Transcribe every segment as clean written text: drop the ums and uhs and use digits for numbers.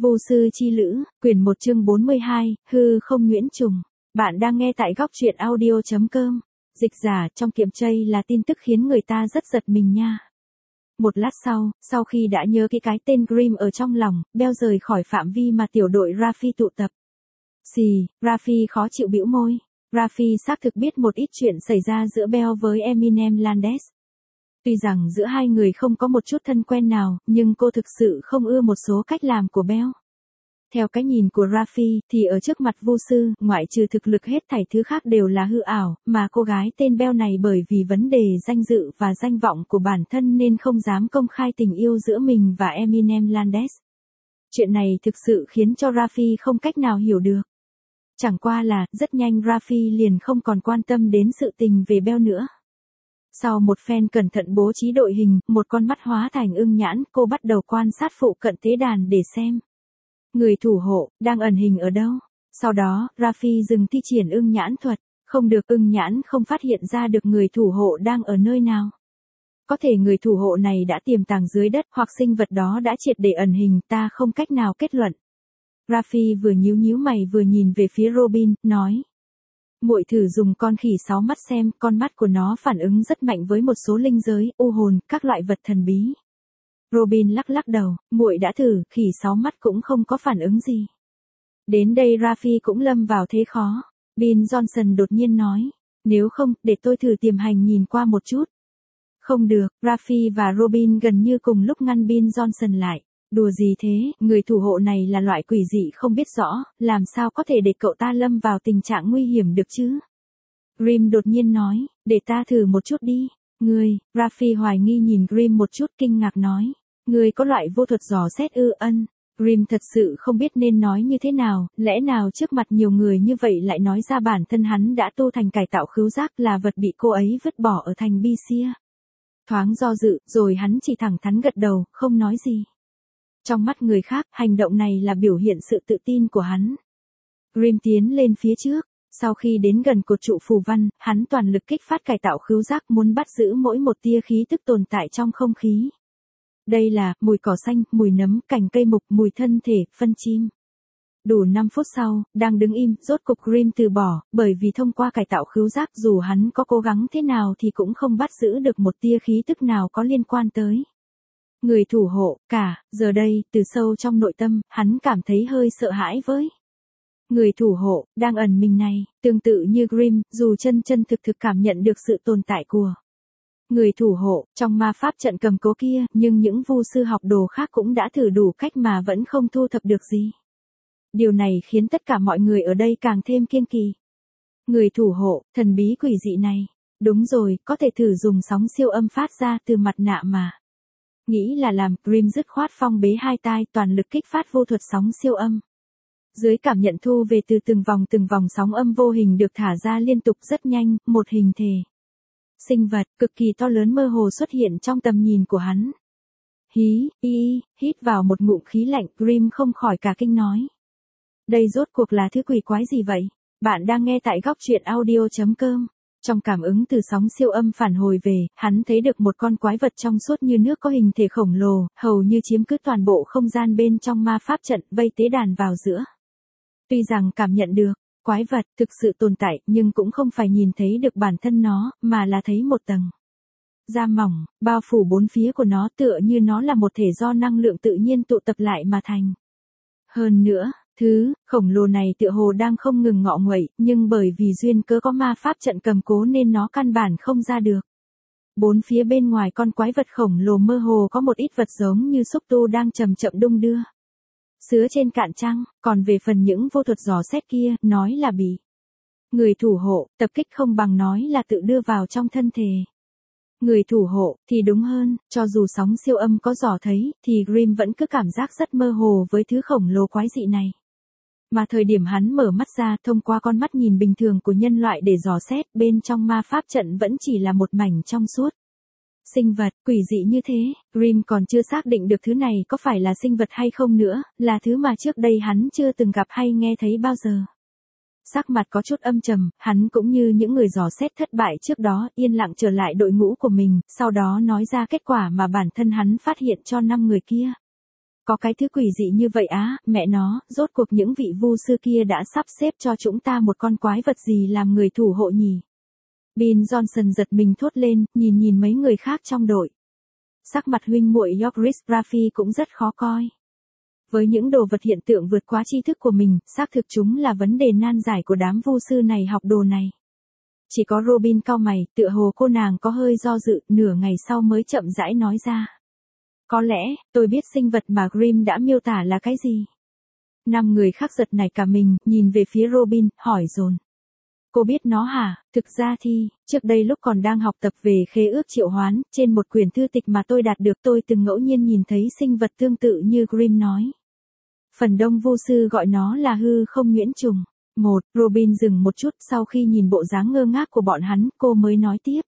Vô sư chi lữ, quyển 1 chương 42, hư không Nguyễn Trùng. Bạn đang nghe tại góc truyện audio.com. Dịch giả trong kiệm chây là tin tức khiến người ta rất giật mình nha. Một lát sau khi đã nhớ cái tên Grimm ở trong lòng, Bell rời khỏi phạm vi mà tiểu đội Raffi tụ tập. Raffi khó chịu bĩu môi. Raffi xác thực biết một ít chuyện xảy ra giữa Bell với Eminem Landes. Tuy rằng giữa hai người không có một chút thân quen nào, nhưng cô thực sự không ưa một số cách làm của Bell. Theo cái nhìn của Raffi, thì ở trước mặt vô sư, ngoại trừ thực lực hết thảy thứ khác đều là hư ảo, mà cô gái tên Bell này bởi vì vấn đề danh dự và danh vọng của bản thân nên không dám công khai tình yêu giữa mình và Eminem Landes. Chuyện này thực sự khiến cho Raffi không cách nào hiểu được. Chẳng qua là, rất nhanh Raffi liền không còn quan tâm đến sự tình về Bell nữa. Sau một phen cẩn thận bố trí đội hình, một con mắt hóa thành ưng nhãn, cô bắt đầu quan sát phụ cận tế đàn để xem người thủ hộ đang ẩn hình ở đâu. Sau đó, Raffi dừng thi triển ưng nhãn thuật, không được, ưng nhãn không phát hiện ra được người thủ hộ đang ở nơi nào. Có thể người thủ hộ này đã tiềm tàng dưới đất hoặc sinh vật đó đã triệt để ẩn hình, ta không cách nào kết luận. Raffi vừa nhíu mày vừa nhìn về phía Robin, nói. Muội thử dùng con khỉ 6 mắt xem, con mắt của nó phản ứng rất mạnh với một số linh giới, u hồn, các loại vật thần bí. Robin lắc đầu, muội đã thử, khỉ 6 mắt cũng không có phản ứng gì. Đến đây Raffi cũng lâm vào thế khó. Bill Johnson đột nhiên nói, nếu không, để tôi thử tiềm hành nhìn qua một chút. Không được, Raffi và Robin gần như cùng lúc ngăn Bill Johnson lại. Đùa gì thế, người thủ hộ này là loại quỷ dị không biết rõ, làm sao có thể để cậu ta lâm vào tình trạng nguy hiểm được chứ? Grimm đột nhiên nói, để ta thử một chút đi. Raffi hoài nghi nhìn Grimm một chút, kinh ngạc nói. Ngươi có loại vô thuật dò xét ư? Ân. Grimm thật sự không biết nên nói như thế nào, lẽ nào trước mặt nhiều người như vậy lại nói ra bản thân hắn đã tu thành cải tạo khứu giác, là vật bị cô ấy vứt bỏ ở thành Bisia. Thoáng do dự, rồi hắn chỉ thẳng thắn gật đầu, không nói gì. Trong mắt người khác, hành động này là biểu hiện sự tự tin của hắn. Grimm tiến lên phía trước. Sau khi đến gần cột trụ phù văn, hắn toàn lực kích phát cải tạo khứu giác, muốn bắt giữ mỗi một tia khí tức tồn tại trong không khí. Đây là mùi cỏ xanh, mùi nấm, cành cây mục, mùi thân thể, phân chim. Đủ 5 phút sau, đang đứng im, rốt cục Grimm từ bỏ, bởi vì thông qua cải tạo khứu giác dù hắn có cố gắng thế nào thì cũng không bắt giữ được một tia khí tức nào có liên quan tới người thủ hộ. Giờ đây, từ sâu trong nội tâm, hắn cảm thấy hơi sợ hãi với người thủ hộ đang ẩn mình này. Tương tự như Grimm, dù chân thực cảm nhận được sự tồn tại của người thủ hộ trong ma pháp trận cầm cố kia, nhưng những vu sư học đồ khác cũng đã thử đủ cách mà vẫn không thu thập được gì. Điều này khiến tất cả mọi người ở đây càng thêm kiêng kỵ. Người thủ hộ, thần bí quỷ dị này. Đúng rồi, có thể thử dùng sóng siêu âm phát ra từ mặt nạ mà. Nghĩ là làm, Grimm dứt khoát phong bế hai tai, toàn lực kích phát vô thuật sóng siêu âm. Dưới cảm nhận thu về từ từng vòng sóng âm vô hình được thả ra liên tục rất nhanh, một hình thể sinh vật cực kỳ to lớn mơ hồ xuất hiện trong tầm nhìn của hắn. Hít vào một ngụm khí lạnh, Grimm không khỏi cả kinh nói. Đây rốt cuộc là thứ quỷ quái gì vậy? Bạn đang nghe tại góc truyện audio.com. Trong cảm ứng từ sóng siêu âm phản hồi về, hắn thấy được một con quái vật trong suốt như nước có hình thể khổng lồ, hầu như chiếm cứ toàn bộ không gian bên trong ma pháp trận, vây tế đàn vào giữa. Tuy rằng cảm nhận được, quái vật thực sự tồn tại, nhưng cũng không phải nhìn thấy được bản thân nó, mà là thấy một tầng da mỏng, bao phủ bốn phía của nó, tựa như nó là một thể do năng lượng tự nhiên tụ tập lại mà thành. Hơn nữa, thứ khổng lồ này tựa hồ đang không ngừng ngọ nguậy, nhưng bởi vì duyên cớ có ma pháp trận cầm cố nên nó căn bản không ra được. Bốn phía bên ngoài con quái vật khổng lồ mơ hồ có một ít vật giống như xúc tu đang chậm chậm đung đưa sứa trên cạn trăng. Còn về phần những vô thuật dò xét kia, nói là bị người thủ hộ tập kích không bằng nói là tự đưa vào trong thân thể người thủ hộ thì đúng hơn. Cho dù sóng siêu âm có dò thấy, thì Grimm vẫn cứ cảm giác rất mơ hồ với thứ khổng lồ quái dị này. Mà thời điểm hắn mở mắt ra, thông qua con mắt nhìn bình thường của nhân loại để dò xét, bên trong ma pháp trận vẫn chỉ là một mảnh trong suốt sinh vật quỷ dị như thế. Grimm còn chưa xác định được thứ này có phải là sinh vật hay không nữa, là thứ mà trước đây hắn chưa từng gặp hay nghe thấy bao giờ. Sắc mặt có chút âm trầm, hắn cũng như những người dò xét thất bại trước đó, yên lặng trở lại đội ngũ của mình, sau đó nói ra kết quả mà bản thân hắn phát hiện cho 5 người kia. Có cái thứ quỷ dị như vậy á, mẹ nó, rốt cuộc những vị vu sư kia đã sắp xếp cho chúng ta một con quái vật gì làm người thủ hộ nhỉ? Bill Johnson giật mình thốt lên, nhìn mấy người khác trong đội. Sắc mặt huynh muội Yorkris Raffi cũng rất khó coi. Với những đồ vật hiện tượng vượt quá tri thức của mình, xác thực chúng là vấn đề nan giải của đám vu sư này học đồ này. Chỉ có Robin cau mày, tựa hồ cô nàng có hơi do dự, nửa ngày sau mới chậm rãi nói ra. Có lẽ, tôi biết sinh vật mà Grimm đã miêu tả là cái gì. 5 người khác giật nảy cả mình, nhìn về phía Robin, hỏi dồn. Cô biết nó hả? Thực ra thì, trước đây lúc còn đang học tập về khế ước triệu hoán, trên một quyển thư tịch mà tôi đạt được tôi từng ngẫu nhiên nhìn thấy sinh vật tương tự như Grimm nói. Phần đông vu sư gọi nó là hư không nhuyễn trùng. Robin dừng một chút sau khi nhìn bộ dáng ngơ ngác của bọn hắn, cô mới nói tiếp.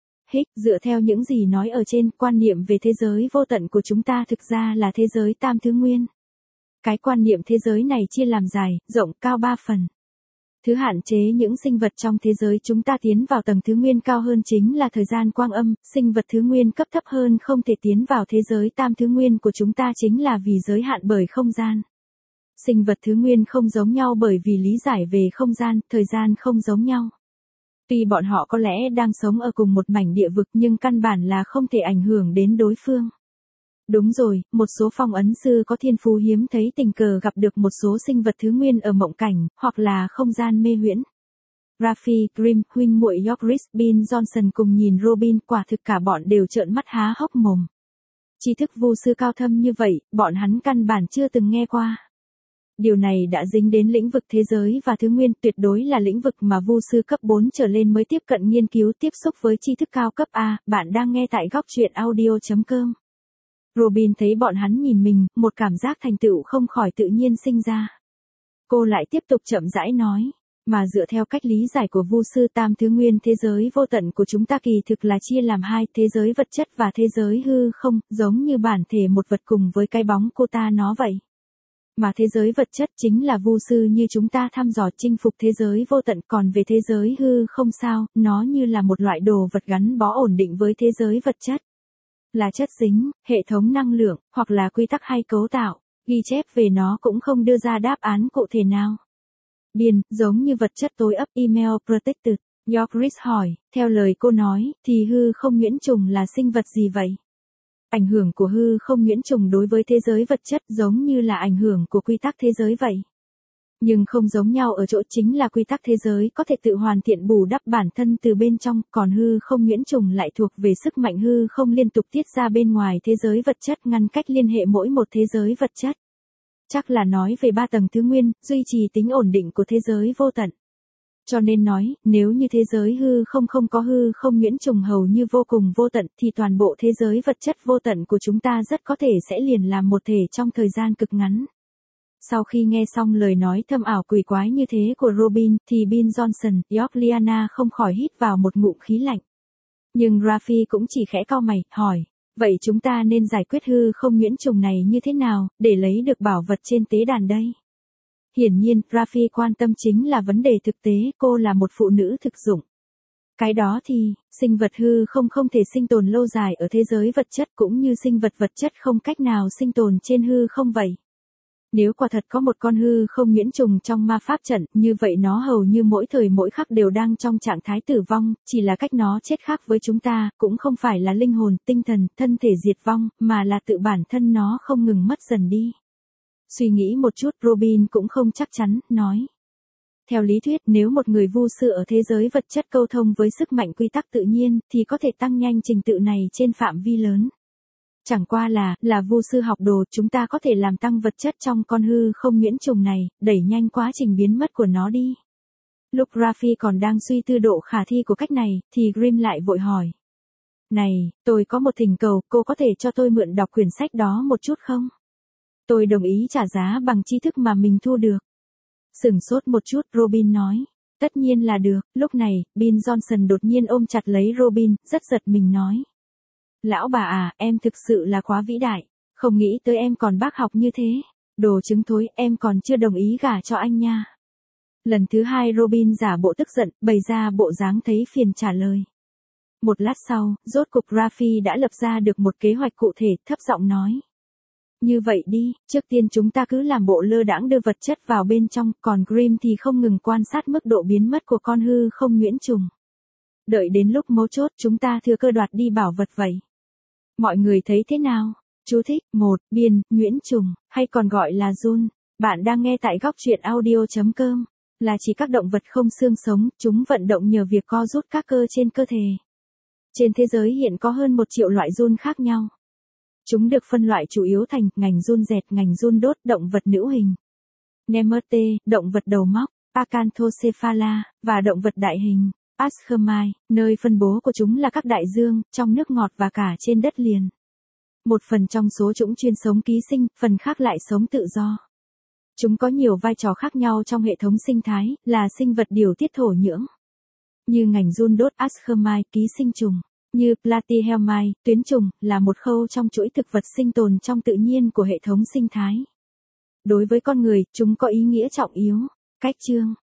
Dựa theo những gì nói ở trên, quan niệm về thế giới vô tận của chúng ta thực ra là thế giới tam thứ nguyên. Cái quan niệm thế giới này chia làm dài, rộng, cao 3 phần. Thứ hạn chế những sinh vật trong thế giới chúng ta tiến vào tầng thứ nguyên cao hơn chính là thời gian quang âm, sinh vật thứ nguyên cấp thấp hơn không thể tiến vào thế giới tam thứ nguyên của chúng ta chính là vì giới hạn bởi không gian. Sinh vật thứ nguyên không giống nhau bởi vì lý giải về không gian, thời gian không giống nhau. Tuy bọn họ có lẽ đang sống ở cùng một mảnh địa vực nhưng căn bản là không thể ảnh hưởng đến đối phương. Đúng rồi, một số phong ấn sư có thiên phú hiếm thấy tình cờ gặp được một số sinh vật thứ nguyên ở mộng cảnh, hoặc là không gian mê huyễn. Raffi, Grimm, huynh muội Yorkris, Bill Johnson cùng nhìn Robin, quả thực cả bọn đều trợn mắt há hốc mồm. Tri thức vu sư cao thâm như vậy, bọn hắn căn bản chưa từng nghe qua. Điều này đã dính đến lĩnh vực thế giới và thứ nguyên, tuyệt đối là lĩnh vực mà vu sư cấp 4 trở lên mới tiếp cận nghiên cứu tiếp xúc với tri thức cao cấp A. Bạn đang nghe tại góc truyện audio.com. Robin thấy bọn hắn nhìn mình, một cảm giác thành tựu không khỏi tự nhiên sinh ra. Cô lại tiếp tục chậm rãi nói, mà dựa theo cách lý giải của vu sư tam thứ nguyên thế giới vô tận của chúng ta kỳ thực là chia làm hai, thế giới vật chất và thế giới hư không, giống như bản thể một vật cùng với cái bóng cô ta nó vậy. Mà thế giới vật chất chính là vu sư như chúng ta thăm dò chinh phục thế giới vô tận, còn về thế giới hư không sao, nó như là một loại đồ vật gắn bó ổn định với thế giới vật chất. Là chất dính, hệ thống năng lượng, hoặc là quy tắc hay cấu tạo, ghi chép về nó cũng không đưa ra đáp án cụ thể nào. Giống như vật chất tối ấp email protected, Yorkris hỏi, theo lời cô nói, thì hư không nhuyễn trùng là sinh vật gì vậy? Ảnh hưởng của hư không nhuyễn trùng đối với thế giới vật chất giống như là ảnh hưởng của quy tắc thế giới vậy. Nhưng không giống nhau ở chỗ chính là quy tắc thế giới có thể tự hoàn thiện bù đắp bản thân từ bên trong, còn hư không nhuyễn trùng lại thuộc về sức mạnh hư không liên tục tiết ra bên ngoài thế giới vật chất ngăn cách liên hệ mỗi một thế giới vật chất. Chắc là nói về 3 tầng thứ nguyên, duy trì tính ổn định của thế giới vô tận. Cho nên nói, nếu như thế giới hư không có hư không nhuyễn trùng hầu như vô cùng vô tận thì toàn bộ thế giới vật chất vô tận của chúng ta rất có thể sẽ liền làm một thể trong thời gian cực ngắn. Sau khi nghe xong lời nói thâm ảo quỷ quái như thế của Robin thì Bill Johnson, Yorkliana không khỏi hít vào một ngụm khí lạnh. Nhưng Raffi cũng chỉ khẽ cau mày, hỏi, vậy chúng ta nên giải quyết hư không nhuyễn trùng này như thế nào, để lấy được bảo vật trên tế đàn đây? Hiển nhiên, Raffi quan tâm chính là vấn đề thực tế, cô là một phụ nữ thực dụng. Cái đó thì, sinh vật hư không thể sinh tồn lâu dài ở thế giới vật chất cũng như sinh vật vật chất không cách nào sinh tồn trên hư không vậy. Nếu quả thật có một con hư không nhuyễn trùng trong ma pháp trận, như vậy nó hầu như mỗi thời mỗi khắc đều đang trong trạng thái tử vong, chỉ là cách nó chết khác với chúng ta, cũng không phải là linh hồn, tinh thần, thân thể diệt vong, mà là tự bản thân nó không ngừng mất dần đi. Suy nghĩ một chút, Robin cũng không chắc chắn, nói. Theo lý thuyết, nếu một người vu sư ở thế giới vật chất câu thông với sức mạnh quy tắc tự nhiên, thì có thể tăng nhanh trình tự này trên phạm vi lớn. Chẳng qua là vu sư học đồ, chúng ta có thể làm tăng vật chất trong con hư không nhuyễn trùng này, đẩy nhanh quá trình biến mất của nó đi. Lúc Raffi còn đang suy tư độ khả thi của cách này, thì Grimm lại vội hỏi. Này, tôi có một thỉnh cầu, cô có thể cho tôi mượn đọc quyển sách đó một chút không? Tôi đồng ý trả giá bằng tri thức mà mình thu được. Sửng sốt một chút, Robin nói. Tất nhiên là được. Lúc này, Bill Johnson đột nhiên ôm chặt lấy Robin, rất giật mình nói. Lão bà à, em thực sự là quá vĩ đại. Không nghĩ tới em còn bác học như thế. Đồ trứng thối, em còn chưa đồng ý gả cho anh nha. Lần thứ 2 Robin giả bộ tức giận, bày ra bộ dáng thấy phiền trả lời. Một lát sau, rốt cục Raffi đã lập ra được một kế hoạch cụ thể, thấp giọng nói. Như vậy đi, trước tiên chúng ta cứ làm bộ lơ đãng đưa vật chất vào bên trong, còn Grimm thì không ngừng quan sát mức độ biến mất của con hư không nhuyễn trùng. Đợi đến lúc mấu chốt chúng ta thừa cơ đoạt đi bảo vật vậy. Mọi người thấy thế nào? Chú thích: 1. Biên, nhuyễn trùng, hay còn gọi là giun. Bạn đang nghe tại góc truyện audio.com. Là chỉ các động vật không xương sống, chúng vận động nhờ việc co rút các cơ trên cơ thể. Trên thế giới hiện có hơn 1 triệu loại giun khác nhau. Chúng được phân loại chủ yếu thành ngành giun dẹt, ngành giun đốt, động vật nữ hình, Nemerte, động vật đầu móc, Acanthocephala, và động vật đại hình, Aschamai. Nơi phân bố của chúng là các đại dương, trong nước ngọt và cả trên đất liền. Một phần trong số chúng chuyên sống ký sinh, phần khác lại sống tự do. Chúng có nhiều vai trò khác nhau trong hệ thống sinh thái, là sinh vật điều tiết thổ nhưỡng. Như ngành giun đốt, Aschamai, ký sinh trùng. Như Platyhelminthe, tuyến trùng, là một khâu trong chuỗi thực vật sinh tồn trong tự nhiên của hệ thống sinh thái. Đối với con người, chúng có ý nghĩa trọng yếu. Cách chương